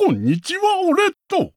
こんにちは、オレット。